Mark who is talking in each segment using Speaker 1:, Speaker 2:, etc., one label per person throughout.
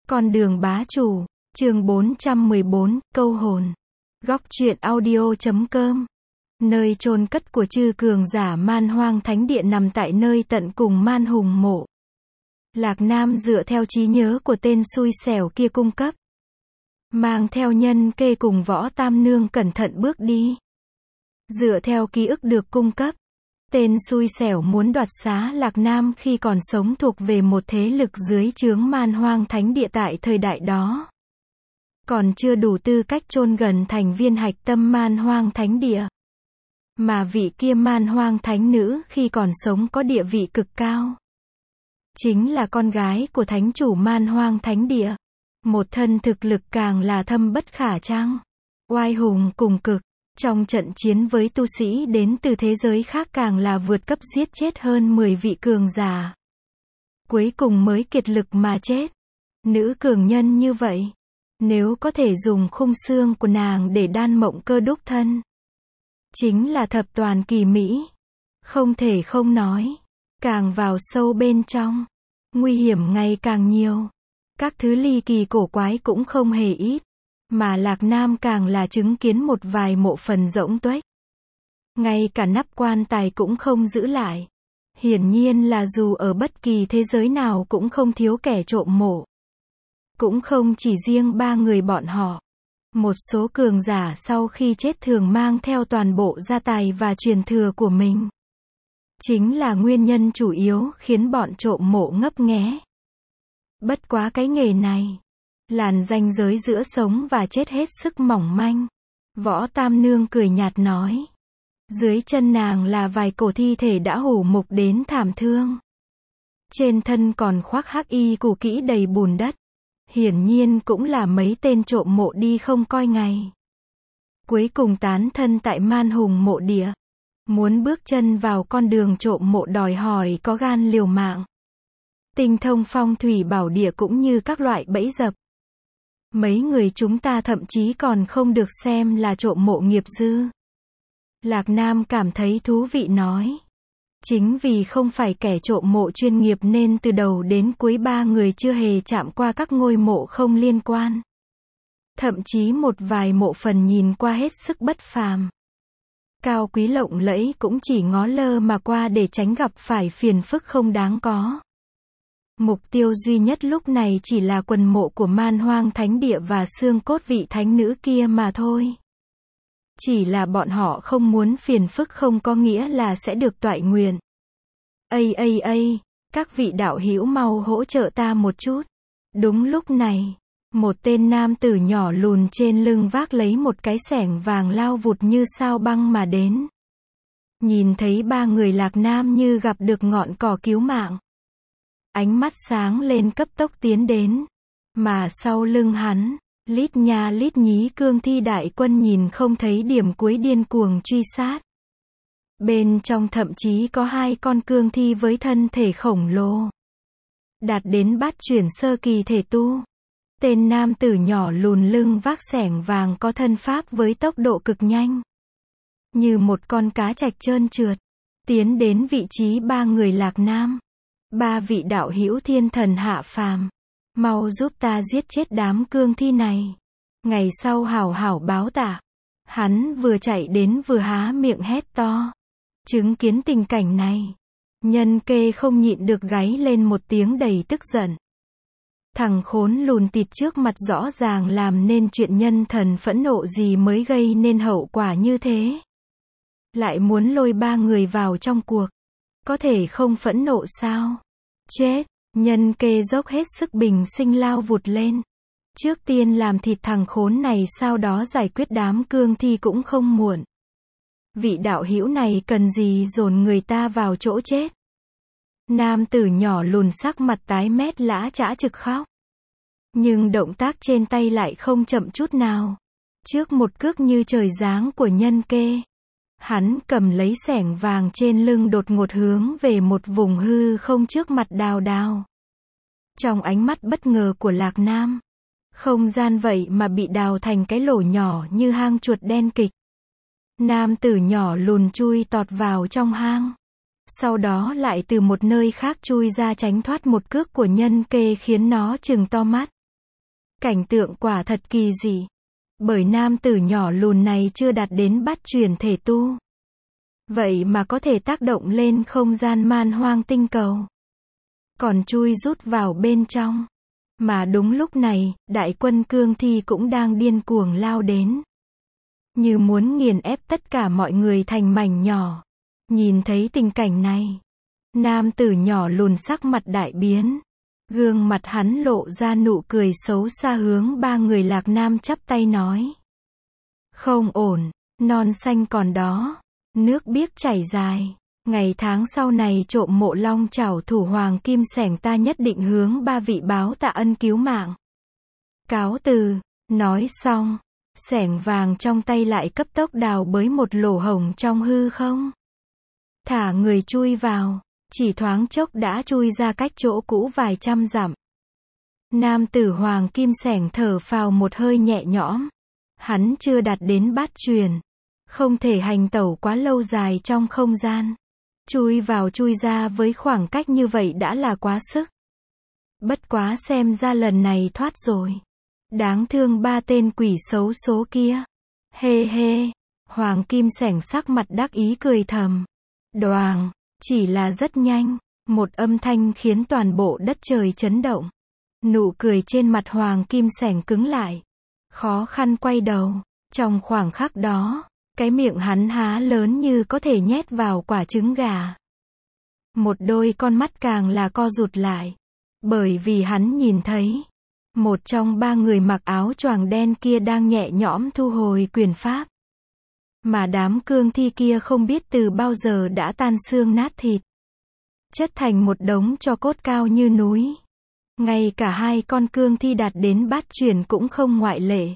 Speaker 1: Con đường bá chủ, chương 414, câu hồn. Góc truyện audio.com. Nơi chôn cất của chư cường giả Man Hoang Thánh Địa nằm tại nơi tận cùng Man Hùng mộ. Lạc Nam dựa theo trí nhớ của tên xui xẻo kia cung cấp, mang theo Nhân Kê cùng Võ Tam Nương cẩn thận bước đi. Dựa theo ký ức được cung cấp, tên xui xẻo muốn đoạt xá Lạc Nam khi còn sống thuộc về một thế lực dưới trướng Man Hoang Thánh Địa tại thời đại đó. Còn chưa đủ tư cách chôn gần thành viên hạch tâm Man Hoang Thánh Địa. Mà vị kia Man Hoang Thánh Nữ khi còn sống có địa vị cực cao. Chính là con gái của Thánh Chủ Man Hoang Thánh Địa. Một thân thực lực càng là thâm bất khả trăng. Oai hùng cùng cực. Trong trận chiến với tu sĩ đến từ thế giới khác càng là vượt cấp giết chết hơn 10 vị cường giả. Cuối cùng mới kiệt lực mà chết. Nữ cường nhân như vậy, nếu có thể dùng khung xương của nàng để đan mộng cơ đúc thân, chính là thập toàn kỳ mỹ. Không thể không nói. Càng vào sâu bên trong, nguy hiểm ngày càng nhiều. Các thứ ly kỳ cổ quái cũng không hề ít. Mà Lạc Nam càng là chứng kiến một vài mộ phần rỗng tuếch. Ngay cả nắp quan tài cũng không giữ lại. Hiển nhiên là dù ở bất kỳ thế giới nào cũng không thiếu kẻ trộm mộ. Cũng không chỉ riêng ba người bọn họ. Một số cường giả sau khi chết thường mang theo toàn bộ gia tài và truyền thừa của mình. Chính là nguyên nhân chủ yếu khiến bọn trộm mộ ngấp nghé. Bất quá cái nghề này, làn ranh giới giữa sống và chết hết sức mỏng manh. Võ Tam Nương cười nhạt nói. Dưới chân nàng là vài cổ thi thể đã hủ mục đến thảm thương. Trên thân còn khoác hắc y cũ kỹ đầy bùn đất. Hiển nhiên cũng là mấy tên trộm mộ đi không coi ngày. Cuối cùng tán thân tại Man Hùng mộ địa. Muốn bước chân vào con đường trộm mộ đòi hỏi có gan liều mạng. Tinh thông phong thủy bảo địa cũng như các loại bẫy dập. Mấy người chúng ta thậm chí còn không được xem là trộm mộ nghiệp dư. Lạc Nam cảm thấy thú vị nói. Chính vì không phải kẻ trộm mộ chuyên nghiệp nên từ đầu đến cuối ba người chưa hề chạm qua các ngôi mộ không liên quan. Thậm chí một vài mộ phần nhìn qua hết sức bất phàm. Cao quý lộng lẫy cũng chỉ ngó lơ mà qua để tránh gặp phải phiền phức không đáng có. Mục tiêu duy nhất lúc này chỉ là quần mộ của Man Hoang Thánh Địa và xương cốt vị thánh nữ kia mà thôi. Chỉ là bọn họ không muốn phiền phức không có nghĩa là sẽ được toại nguyện. Các vị đạo hữu mau hỗ trợ ta một chút. Đúng lúc này, một tên nam tử nhỏ lùn trên lưng vác lấy một cái xẻng vàng lao vụt như sao băng mà đến. Nhìn thấy ba người Lạc Nam như gặp được ngọn cỏ cứu mạng. Ánh mắt sáng lên cấp tốc tiến đến. Mà sau lưng hắn, lít nha lít nhí cương thi đại quân nhìn không thấy điểm cuối điên cuồng truy sát. Bên trong thậm chí có hai con cương thi với thân thể khổng lồ. Đạt đến bát chuyển sơ kỳ thể tu. Tên nam tử nhỏ lùn lưng vác xẻng vàng có thân pháp với tốc độ cực nhanh. Như một con cá trạch trơn trượt. Tiến đến vị trí ba người Lạc Nam. Ba vị đạo hữu thiên thần hạ phàm. Mau giúp ta giết chết đám cương thi này. Ngày sau hảo hảo báo tạ. Hắn vừa chạy đến vừa há miệng hét to. Chứng kiến tình cảnh này, Nhân Kê không nhịn được gáy lên một tiếng đầy tức giận. Thằng khốn lùn tịt trước mặt rõ ràng làm nên chuyện nhân thần phẫn nộ gì mới gây nên hậu quả như thế. Lại muốn lôi ba người vào trong cuộc. Có thể không phẫn nộ sao? Chết! Nhân Kê dốc hết sức bình sinh lao vụt lên. Trước tiên làm thịt thằng khốn này sau đó giải quyết đám cương thi cũng không muộn. Vị đạo hữu này cần gì dồn người ta vào chỗ chết? Nam tử nhỏ lùn sắc mặt tái mét lã chã trực khóc. Nhưng động tác trên tay lại không chậm chút nào. Trước một cước như trời giáng của Nhân Kê, hắn cầm lấy xẻng vàng trên lưng đột ngột hướng về một vùng hư không trước mặt đào đào. Trong ánh mắt bất ngờ của Lạc Nam, không gian vậy mà bị đào thành cái lỗ nhỏ như hang chuột đen kịch. Nam tử nhỏ lùn chui tọt vào trong hang. Sau đó lại từ một nơi khác chui ra tránh thoát một cước của Nhân Kê khiến nó trừng to mắt. Cảnh tượng quả thật kỳ dị. Bởi nam tử nhỏ lùn này chưa đạt đến bát truyền thể tu. Vậy mà có thể tác động lên không gian man hoang tinh cầu. Còn chui rút vào bên trong. Mà đúng lúc này, đại quân cương thi cũng đang điên cuồng lao đến. Như muốn nghiền ép tất cả mọi người thành mảnh nhỏ. Nhìn thấy tình cảnh này, nam tử nhỏ lùn sắc mặt đại biến. Gương mặt hắn lộ ra nụ cười xấu xa hướng ba người Lạc Nam chắp tay nói. Không ổn, non xanh còn đó, nước biếc chảy dài. Ngày tháng sau này trộm mộ long chảo thủ hoàng kim sẻng ta nhất định hướng ba vị báo tạ ân cứu mạng. Cáo từ, nói xong, sẻng vàng trong tay lại cấp tốc đào bới một lỗ hổng trong hư không. Thả người chui vào, chỉ thoáng chốc đã chui ra cách chỗ cũ vài trăm dặm. Nam tử hoàng kim sẻng thở phào một hơi nhẹ nhõm. Hắn chưa đạt đến bát truyền, không thể hành tẩu quá lâu dài trong không gian. Chui vào chui ra với khoảng cách như vậy đã là quá sức. Bất quá xem ra lần này thoát rồi. Đáng thương ba tên quỷ xấu số kia. Hê hê, hoàng kim sẻng sắc mặt đắc ý cười thầm. Đoàng, chỉ là rất nhanh, một âm thanh khiến toàn bộ đất trời chấn động. Nụ cười trên mặt hoàng kim sẻng cứng lại. Khó khăn quay đầu, trong khoảng khắc đó, cái miệng hắn há lớn như có thể nhét vào quả trứng gà. Một đôi con mắt càng là co rụt lại. Bởi vì hắn nhìn thấy, một trong ba người mặc áo choàng đen kia đang nhẹ nhõm thu hồi quyền pháp. Mà đám cương thi kia không biết từ bao giờ đã tan xương nát thịt. Chất thành một đống tro cốt cao như núi. Ngay cả hai con cương thi đạt đến bát truyền cũng không ngoại lệ.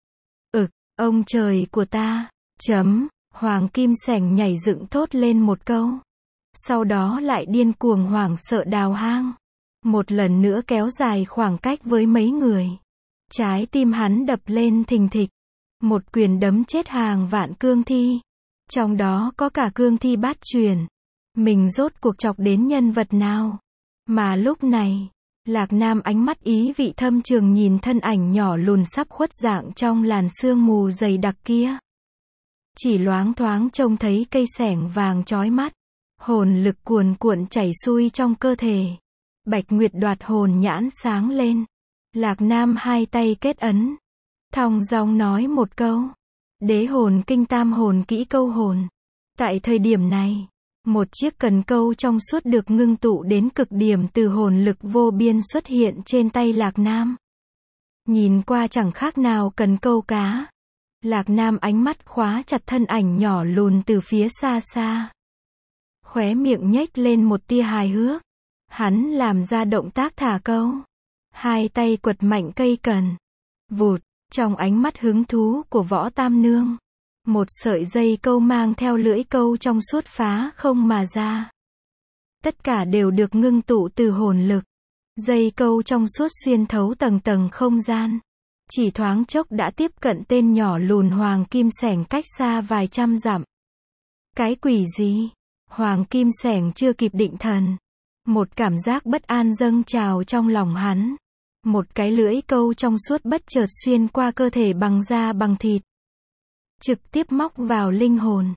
Speaker 1: Ông trời của ta, hoàng kim sẻng nhảy dựng thốt lên một câu. Sau đó lại điên cuồng hoảng sợ đào hang. Một lần nữa kéo dài khoảng cách với mấy người. Trái tim hắn đập lên thình thịch. Một quyền đấm chết hàng vạn cương thi. Trong đó có cả cương thi bát truyền. Mình rốt cuộc chọc đến nhân vật nào? Mà lúc này, Lạc Nam ánh mắt ý vị thâm trường nhìn thân ảnh nhỏ lùn sắp khuất dạng trong làn sương mù dày đặc kia. Chỉ loáng thoáng trông thấy cây sẻng vàng chói mắt. Hồn lực cuồn cuộn chảy xuôi trong cơ thể. Bạch Nguyệt đoạt hồn nhãn sáng lên. Lạc Nam hai tay kết ấn. Thong dong nói một câu. Đế hồn kinh tam hồn kỹ câu hồn. Tại thời điểm này, một chiếc cần câu trong suốt được ngưng tụ đến cực điểm từ hồn lực vô biên xuất hiện trên tay Lạc Nam. Nhìn qua chẳng khác nào cần câu cá. Lạc Nam ánh mắt khóa chặt thân ảnh nhỏ lùn từ phía xa xa. Khóe miệng nhếch lên một tia hài hước. Hắn làm ra động tác thả câu. Hai tay quật mạnh cây cần. Vụt, trong ánh mắt hứng thú của Võ Tam Nương. Một sợi dây câu mang theo lưỡi câu trong suốt phá không mà ra. Tất cả đều được ngưng tụ từ hồn lực. Dây câu trong suốt xuyên thấu tầng tầng không gian. Chỉ thoáng chốc đã tiếp cận tên nhỏ lùn hoàng kim sẻng cách xa vài trăm dặm. Cái quỷ gì? Hoàng kim sẻng chưa kịp định thần. Một cảm giác bất an dâng trào trong lòng hắn. Một cái lưỡi câu trong suốt bất chợt xuyên qua cơ thể bằng da bằng thịt. Trực tiếp móc vào linh hồn.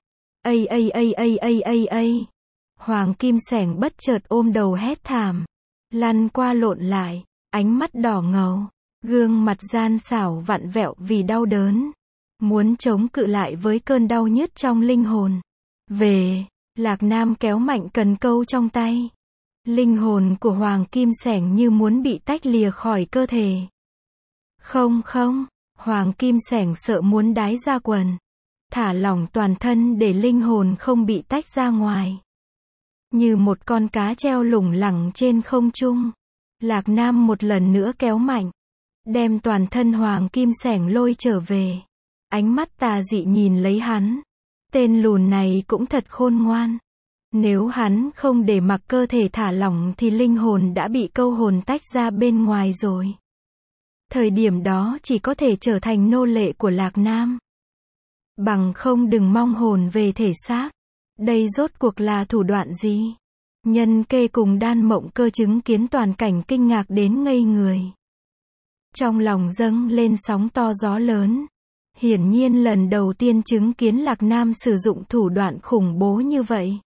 Speaker 1: Hoàng kim sẻng bất chợt ôm đầu hét thảm. Lăn qua lộn lại, ánh mắt đỏ ngầu. Gương mặt gian xảo vặn vẹo vì đau đớn. Muốn chống cự lại với cơn đau nhức trong linh hồn. Lạc Nam kéo mạnh cần câu trong tay. Linh hồn của hoàng kim sẻng như muốn bị tách lìa khỏi cơ thể. Không, hoàng kim sẻng sợ muốn đái ra quần. Thả lỏng toàn thân để linh hồn không bị tách ra ngoài. Như một con cá treo lủng lẳng trên không trung. Lạc Nam một lần nữa kéo mạnh. Đem toàn thân hoàng kim sẻng lôi trở về. Ánh mắt tà dị nhìn lấy hắn. Tên lùn này cũng thật khôn ngoan. Nếu hắn không để mặc cơ thể thả lỏng thì linh hồn đã bị câu hồn tách ra bên ngoài rồi. Thời điểm đó chỉ có thể trở thành nô lệ của Lạc Nam. Bằng không đừng mong hồn về thể xác. Đây rốt cuộc là thủ đoạn gì? Nhân Kê cùng Đan Mộng Cơ chứng kiến toàn cảnh kinh ngạc đến ngây người. Trong lòng dâng lên sóng to gió lớn. Hiển nhiên lần đầu tiên chứng kiến Lạc Nam sử dụng thủ đoạn khủng bố như vậy.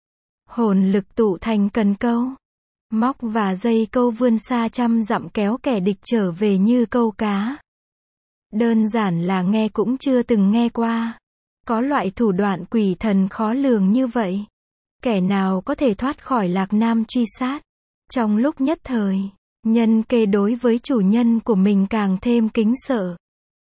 Speaker 1: Hồn lực tụ thành cần câu. Móc và dây câu vươn xa trăm dặm kéo kẻ địch trở về như câu cá. Đơn giản là nghe cũng chưa từng nghe qua. Có loại thủ đoạn quỷ thần khó lường như vậy. Kẻ nào có thể thoát khỏi Lạc Nam truy sát. Trong lúc nhất thời, Nhân Kê đối với chủ nhân của mình càng thêm kính sợ.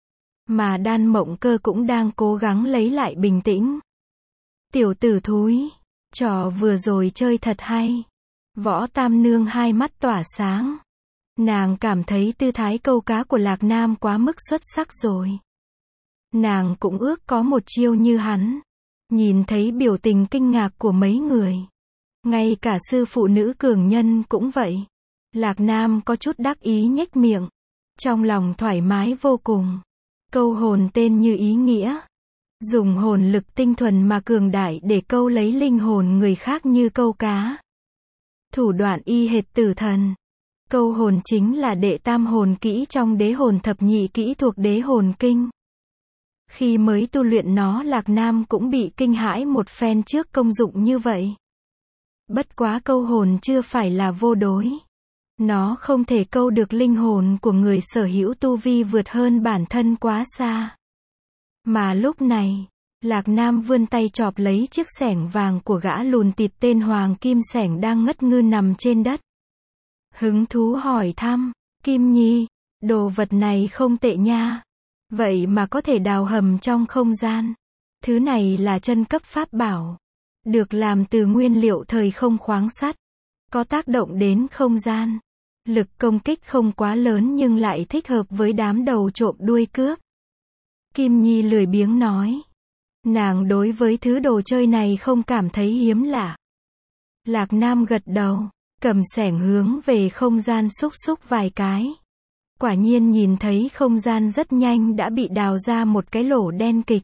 Speaker 1: Mà Đan Mộng Cơ cũng đang cố gắng lấy lại bình tĩnh. Tiểu tử thúi, trò vừa rồi chơi thật hay. Võ Tam Nương hai mắt tỏa sáng. Nàng cảm thấy tư thái câu cá của Lạc Nam quá mức xuất sắc rồi. Nàng cũng ước có một chiêu như hắn. Nhìn thấy biểu tình kinh ngạc của mấy người. Ngay cả sư phụ nữ cường nhân cũng vậy. Lạc Nam có chút đắc ý nhếch miệng. Trong lòng thoải mái vô cùng. Câu hồn tên như ý nghĩa. Dùng hồn lực tinh thuần mà cường đại để câu lấy linh hồn người khác như câu cá. Thủ đoạn y hệt tử thần. Câu hồn chính là đệ tam hồn kỹ trong đế hồn thập nhị kỹ thuộc đế hồn kinh. Khi mới tu luyện nó Lạc Nam cũng bị kinh hãi một phen trước công dụng như vậy. Bất quá câu hồn chưa phải là vô đối. Nó không thể câu được linh hồn của người sở hữu tu vi vượt hơn bản thân quá xa. Mà lúc này, Lạc Nam vươn tay chộp lấy chiếc xẻng vàng của gã lùn tịt tên Hoàng Kim Xẻng đang ngất ngư nằm trên đất. Hứng thú hỏi thăm, Kim Nhi, đồ vật này không tệ nha. Vậy mà có thể đào hầm trong không gian. Thứ này là chân cấp pháp bảo. Được làm từ nguyên liệu thời không khoáng sắt. Có tác động đến không gian. Lực công kích không quá lớn nhưng lại thích hợp với đám đầu trộm đuôi cướp. Kim Nhi lười biếng nói. Nàng đối với thứ đồ chơi này không cảm thấy hiếm lạ. Lạc Nam gật đầu, cầm xẻng hướng về không gian xúc xúc vài cái. Quả nhiên nhìn thấy không gian rất nhanh đã bị đào ra một cái lỗ đen kịch.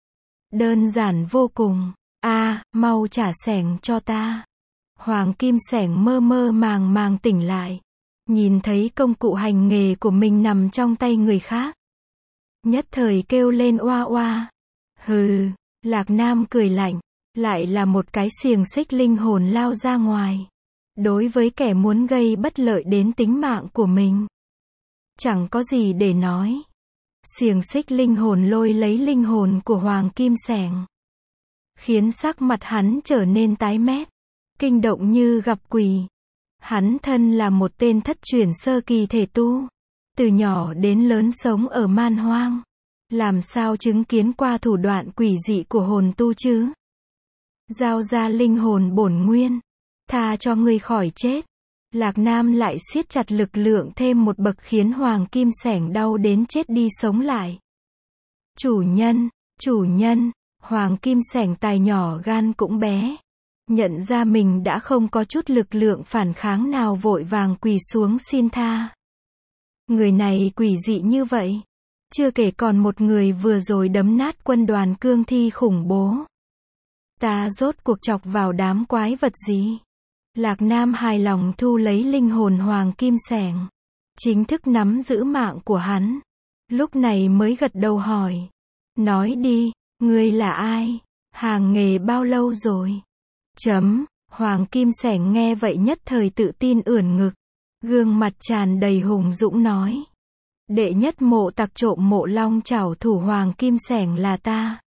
Speaker 1: Đơn giản vô cùng. Mau trả xẻng cho ta. Hoàng Kim Xẻng mơ mơ màng màng tỉnh lại. Nhìn thấy công cụ hành nghề của mình nằm trong tay người khác. Nhất thời kêu lên oa oa. Hừ, Lạc Nam cười lạnh. Lại là một cái xiềng xích linh hồn lao ra ngoài. Đối với kẻ muốn gây bất lợi đến tính mạng của mình. Chẳng có gì để nói. Xiềng xích linh hồn lôi lấy linh hồn của Hoàng Kim Xẻng. Khiến sắc mặt hắn trở nên tái mét. Kinh động như gặp quỷ. Hắn thân là một tên thất chuyển sơ kỳ thể tu. Từ nhỏ đến lớn sống ở man hoang. Làm sao chứng kiến qua thủ đoạn quỷ dị của hồn tu chứ? Giao ra linh hồn bổn nguyên. Tha cho ngươi khỏi chết. Lạc Nam lại siết chặt lực lượng thêm một bậc khiến Hoàng Kim Xẻng đau đến chết đi sống lại. Chủ nhân, Hoàng Kim Xẻng tài nhỏ gan cũng bé. Nhận ra mình đã không có chút lực lượng phản kháng nào vội vàng quỳ xuống xin tha. Người này quỷ dị như vậy. Chưa kể còn một người vừa rồi đấm nát quân đoàn cương thi khủng bố. Ta rốt cuộc chọc vào đám quái vật gì? Lạc Nam hài lòng thu lấy linh hồn Hoàng Kim Xẻng. Chính thức nắm giữ mạng của hắn. Lúc này mới gật đầu hỏi. Nói đi, ngươi là ai? Hàng nghề bao lâu rồi? Hoàng Kim Xẻng nghe vậy nhất thời tự tin ưỡn ngực. Gương mặt tràn đầy hùng dũng nói. Đệ nhất mộ tặc trộm mộ long trảo thủ Hoàng Kim Xẻng là ta.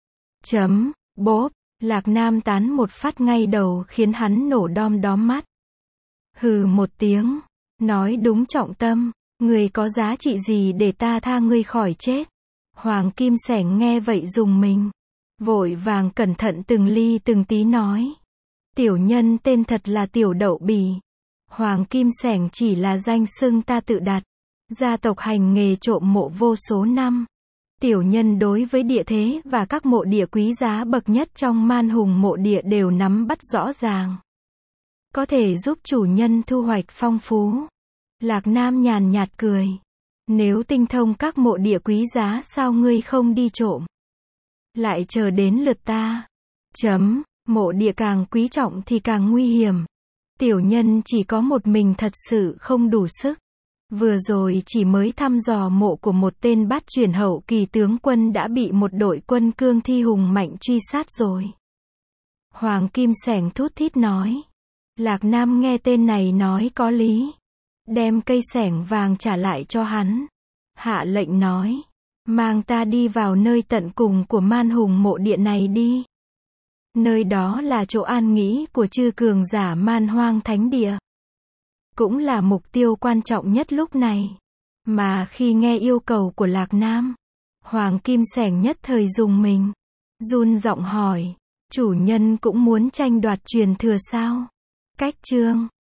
Speaker 1: Bốp, Lạc Nam tán một phát ngay đầu khiến hắn nổ đom đóm mắt. Hừ một tiếng, nói đúng trọng tâm, ngươi có giá trị gì để ta tha ngươi khỏi chết? Hoàng Kim Xẻng nghe vậy rùng mình. Vội vàng cẩn thận từng ly từng tí nói. Tiểu nhân tên thật là Tiểu Đậu Bỉ. Hoàng Kim Xẻng chỉ là danh xưng ta tự đặt. Gia tộc hành nghề trộm mộ vô số năm. Tiểu nhân đối với địa thế và các mộ địa quý giá bậc nhất trong man hùng mộ địa đều nắm bắt rõ ràng. Có thể giúp chủ nhân thu hoạch phong phú. Lạc Nam nhàn nhạt cười. Nếu tinh thông các mộ địa quý giá sao ngươi không đi trộm? Lại chờ đến lượt ta. Mộ địa càng quý trọng thì càng nguy hiểm. Tiểu nhân chỉ có một mình thật sự không đủ sức. Vừa rồi chỉ mới thăm dò mộ của một tên bát chuyển hậu kỳ tướng quân đã bị một đội quân cương thi hùng mạnh truy sát rồi. Hoàng Kim Sẻng thút thít nói. Lạc Nam nghe tên này nói có lý. Đem cây sẻng vàng trả lại cho hắn. Hạ lệnh nói. Mang ta đi vào nơi tận cùng của man hùng mộ địa này đi. Nơi đó là chỗ an nghỉ của chư cường giả man hoang thánh địa. Cũng là mục tiêu quan trọng nhất lúc này. Mà khi nghe yêu cầu của Lạc Nam, Hoàng Kim Sẻng nhất thời rùng mình. Run giọng hỏi. Chủ nhân cũng muốn tranh đoạt truyền thừa sao? Cách chương